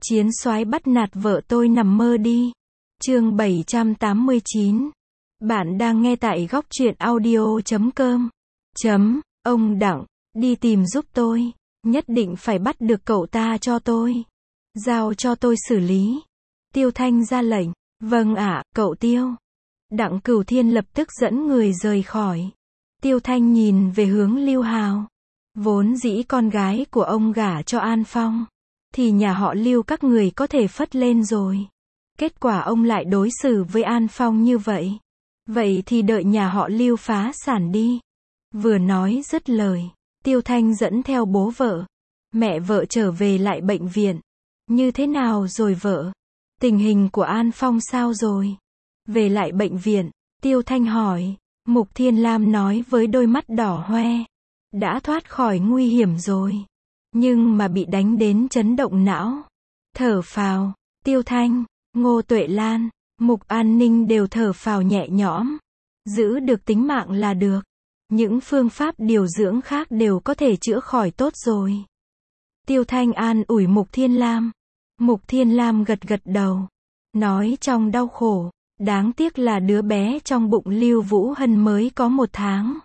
Chiến soái bắt nạt vợ tôi nằm mơ đi. Chương 789. Bạn đang nghe tại góc truyện audio.com. Ông Đặng, đi tìm giúp tôi. Nhất định phải bắt được cậu ta cho tôi. Giao cho tôi xử lý. Tiêu Thanh ra lệnh. Vâng ạ, cậu Tiêu. Đặng Cửu Thiên lập tức dẫn người rời khỏi. Tiêu Thanh nhìn về hướng Lưu Hào. Vốn dĩ con gái của ông gả cho An Phong, thì nhà họ Lưu các người có thể phất lên rồi. Kết quả ông lại đối xử với An Phong như vậy. Vậy thì đợi nhà họ Lưu phá sản đi. Vừa nói dứt lời, Tiêu Thanh dẫn theo bố vợ, mẹ vợ trở về lại bệnh viện. Như thế nào rồi vợ? Tình hình của An Phong sao rồi? Về lại bệnh viện, Tiêu Thanh hỏi. Mục Thiên Lam nói với đôi mắt đỏ hoe. Đã thoát khỏi nguy hiểm rồi. Nhưng mà bị đánh đến chấn động não. Thở phào, Tiêu Thanh, Ngô Tuệ Lan, Mục An Ninh đều thở phào nhẹ nhõm. Giữ được tính mạng là được. Những phương pháp điều dưỡng khác đều có thể chữa khỏi tốt rồi. Tiêu Thanh an ủi Mục Thiên Lam. Mục Thiên Lam gật gật đầu. Nói trong đau khổ. Đáng tiếc là đứa bé trong bụng Lưu Vũ Hân mới có 1 tháng.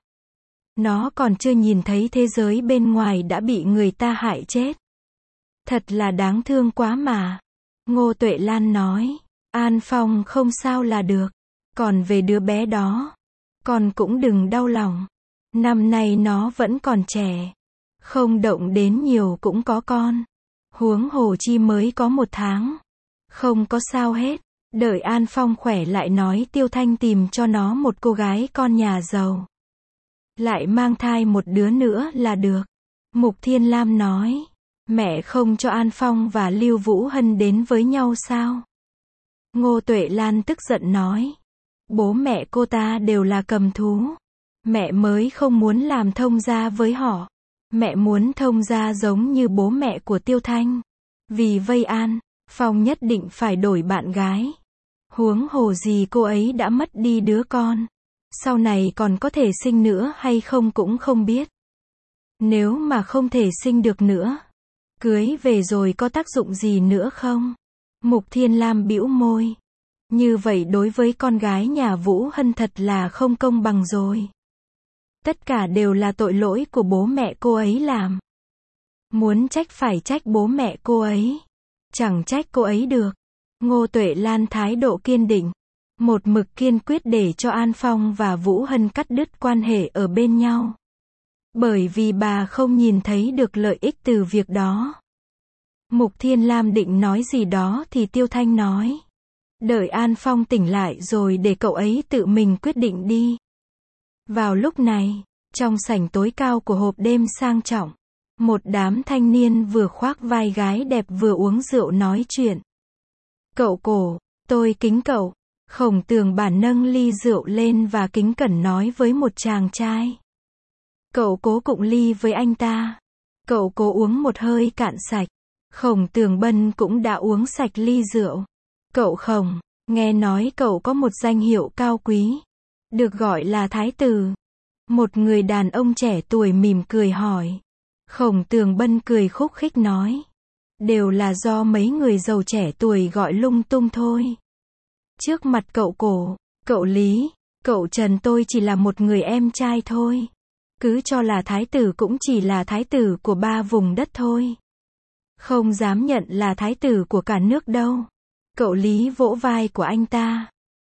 Nó còn chưa nhìn thấy thế giới bên ngoài đã bị người ta hại chết. Thật là đáng thương quá mà. Ngô Tuệ Lan nói. An Phong không sao là được. Còn về đứa bé đó, con cũng đừng đau lòng. Năm nay nó vẫn còn trẻ. Không động đến nhiều cũng có con. Huống hồ chi mới có 1 tháng. Không có sao hết. Đợi An Phong khỏe lại nói. Tiêu Thanh tìm cho nó một cô gái con nhà giàu. Lại mang thai một đứa nữa là được. Mục Thiên Lam nói. Mẹ không cho An Phong và Lưu Vũ Hân đến với nhau sao? Ngô Tuệ Lan tức giận nói. Bố mẹ cô ta đều là cầm thú. Mẹ mới không muốn làm thông gia với họ. Mẹ muốn thông gia giống như bố mẹ của Tiêu Thanh. Vì vây An Phong nhất định phải đổi bạn gái. Huống hồ gì cô ấy đã mất đi đứa con. Sau này còn có thể sinh nữa hay không cũng không biết. Nếu mà không thể sinh được nữa, cưới về rồi có tác dụng gì nữa không? Mục Thiên Lam bĩu môi. Như vậy đối với con gái nhà Vũ Hân thật là không công bằng rồi. Tất cả đều là tội lỗi của bố mẹ cô ấy làm. Muốn trách phải trách bố mẹ cô ấy. Chẳng trách cô ấy được. Ngô Tuệ Lan thái độ kiên định. Một mực kiên quyết để cho An Phong và Vũ Hân cắt đứt quan hệ ở bên nhau. Bởi vì bà không nhìn thấy được lợi ích từ việc đó. Mục Thiên Lam định nói gì đó thì Tiêu Thanh nói. Đợi An Phong tỉnh lại rồi để cậu ấy tự mình quyết định đi. Vào lúc này, trong sảnh tối cao của hộp đêm sang trọng, một đám thanh niên vừa khoác vai gái đẹp vừa uống rượu nói chuyện. Cậu Cổ, tôi kính cậu. Khổng Tường bản nâng ly rượu lên và kính cẩn nói với một chàng trai. Cậu Cố cụng ly với anh ta. Cậu Cố uống một hơi cạn sạch. Khổng Tường Bân cũng đã uống sạch ly rượu. Cậu Khổng, nghe nói cậu có một danh hiệu cao quý. Được gọi là Thái Tử. Một người đàn ông trẻ tuổi mỉm cười hỏi. Khổng Tường Bân cười khúc khích nói. Đều là do mấy người giàu trẻ tuổi gọi lung tung thôi. Trước mặt cậu Cổ, cậu Lý, cậu Trần tôi chỉ là một người em trai thôi. Cứ cho là thái tử cũng chỉ là thái tử của 3 vùng đất thôi. Không dám nhận là thái tử của cả nước đâu. Cậu Lý vỗ vai của anh ta.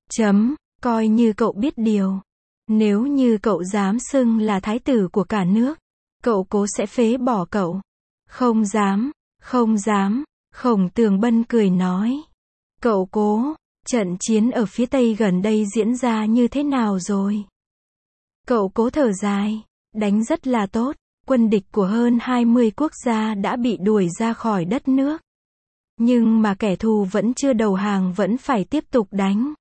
Coi như cậu biết điều. Nếu như cậu dám xưng là thái tử của cả nước, cậu Cố sẽ phế bỏ cậu. Không dám, không dám. Khổng Tường Bân cười nói. Cậu Cố, trận chiến ở phía Tây gần đây diễn ra như thế nào rồi? Cậu Cố thở dài. Đánh rất là tốt. Quân địch của hơn 20 quốc gia đã bị đuổi ra khỏi đất nước. Nhưng mà kẻ thù vẫn chưa đầu hàng, vẫn phải tiếp tục đánh.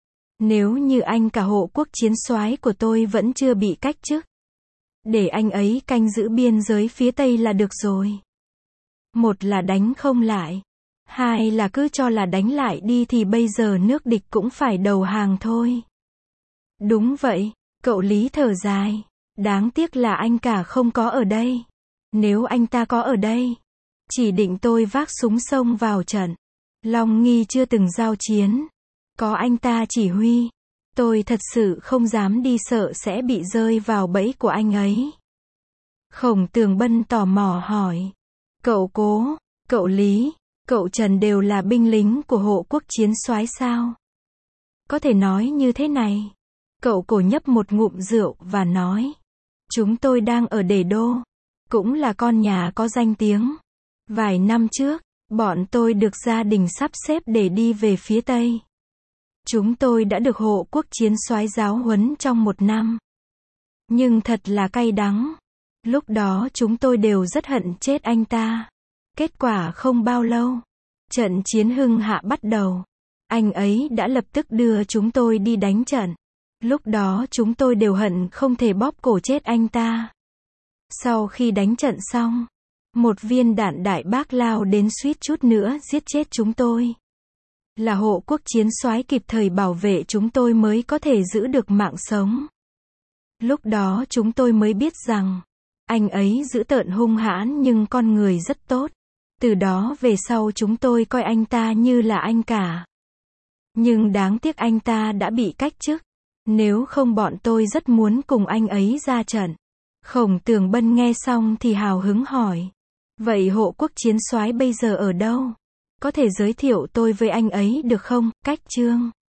Nếu như anh cả hộ quốc chiến soái của tôi vẫn chưa bị cách chức, để anh ấy canh giữ biên giới phía Tây là được rồi. Một là đánh không lại. Hai là cứ cho là đánh lại đi thì bây giờ nước địch cũng phải đầu hàng thôi. Đúng vậy, cậu Lý thở dài. Đáng tiếc là anh cả không có ở đây. Nếu anh ta có ở đây, Chỉ định tôi vác súng xông vào trận. Long Nghi chưa từng giao chiến. Có anh ta chỉ huy. Tôi thật sự không dám đi, sợ sẽ bị rơi vào bẫy của anh ấy. Khổng Tường Bân tò mò hỏi. Cậu Cố, cậu Lý, cậu Trần đều là binh lính của hộ quốc chiến soái sao? Có thể nói như thế này. Cậu Cổ nhấp một ngụm rượu và nói. Chúng tôi đang ở Đề Đô. Cũng là con nhà có danh tiếng. Vài năm trước, bọn tôi được gia đình sắp xếp để đi về phía Tây. Chúng tôi đã được hộ quốc chiến soái giáo huấn trong 1 năm. Nhưng thật là cay đắng. Lúc đó chúng tôi đều rất hận chết anh ta. Kết quả không bao lâu, trận chiến Hưng Hạ bắt đầu. Anh ấy đã lập tức đưa chúng tôi đi đánh trận. Lúc đó chúng tôi đều hận không thể bóp cổ chết anh ta. Sau khi đánh trận xong, một viên đạn đại bác lao đến suýt chút nữa giết chết chúng tôi. Là hộ quốc chiến soái kịp thời bảo vệ chúng tôi mới có thể giữ được mạng sống. Lúc đó chúng tôi mới biết rằng, anh ấy dữ tợn hung hãn nhưng con người rất tốt. Từ đó về sau chúng tôi coi anh ta như là anh cả. Nhưng đáng tiếc anh ta đã bị cách chức. Nếu không bọn tôi rất muốn cùng anh ấy ra trận. Khổng Tường Bân nghe xong thì hào hứng hỏi. Vậy hộ quốc chiến soái bây giờ ở đâu? Có thể giới thiệu tôi với anh ấy được không? Cách Trương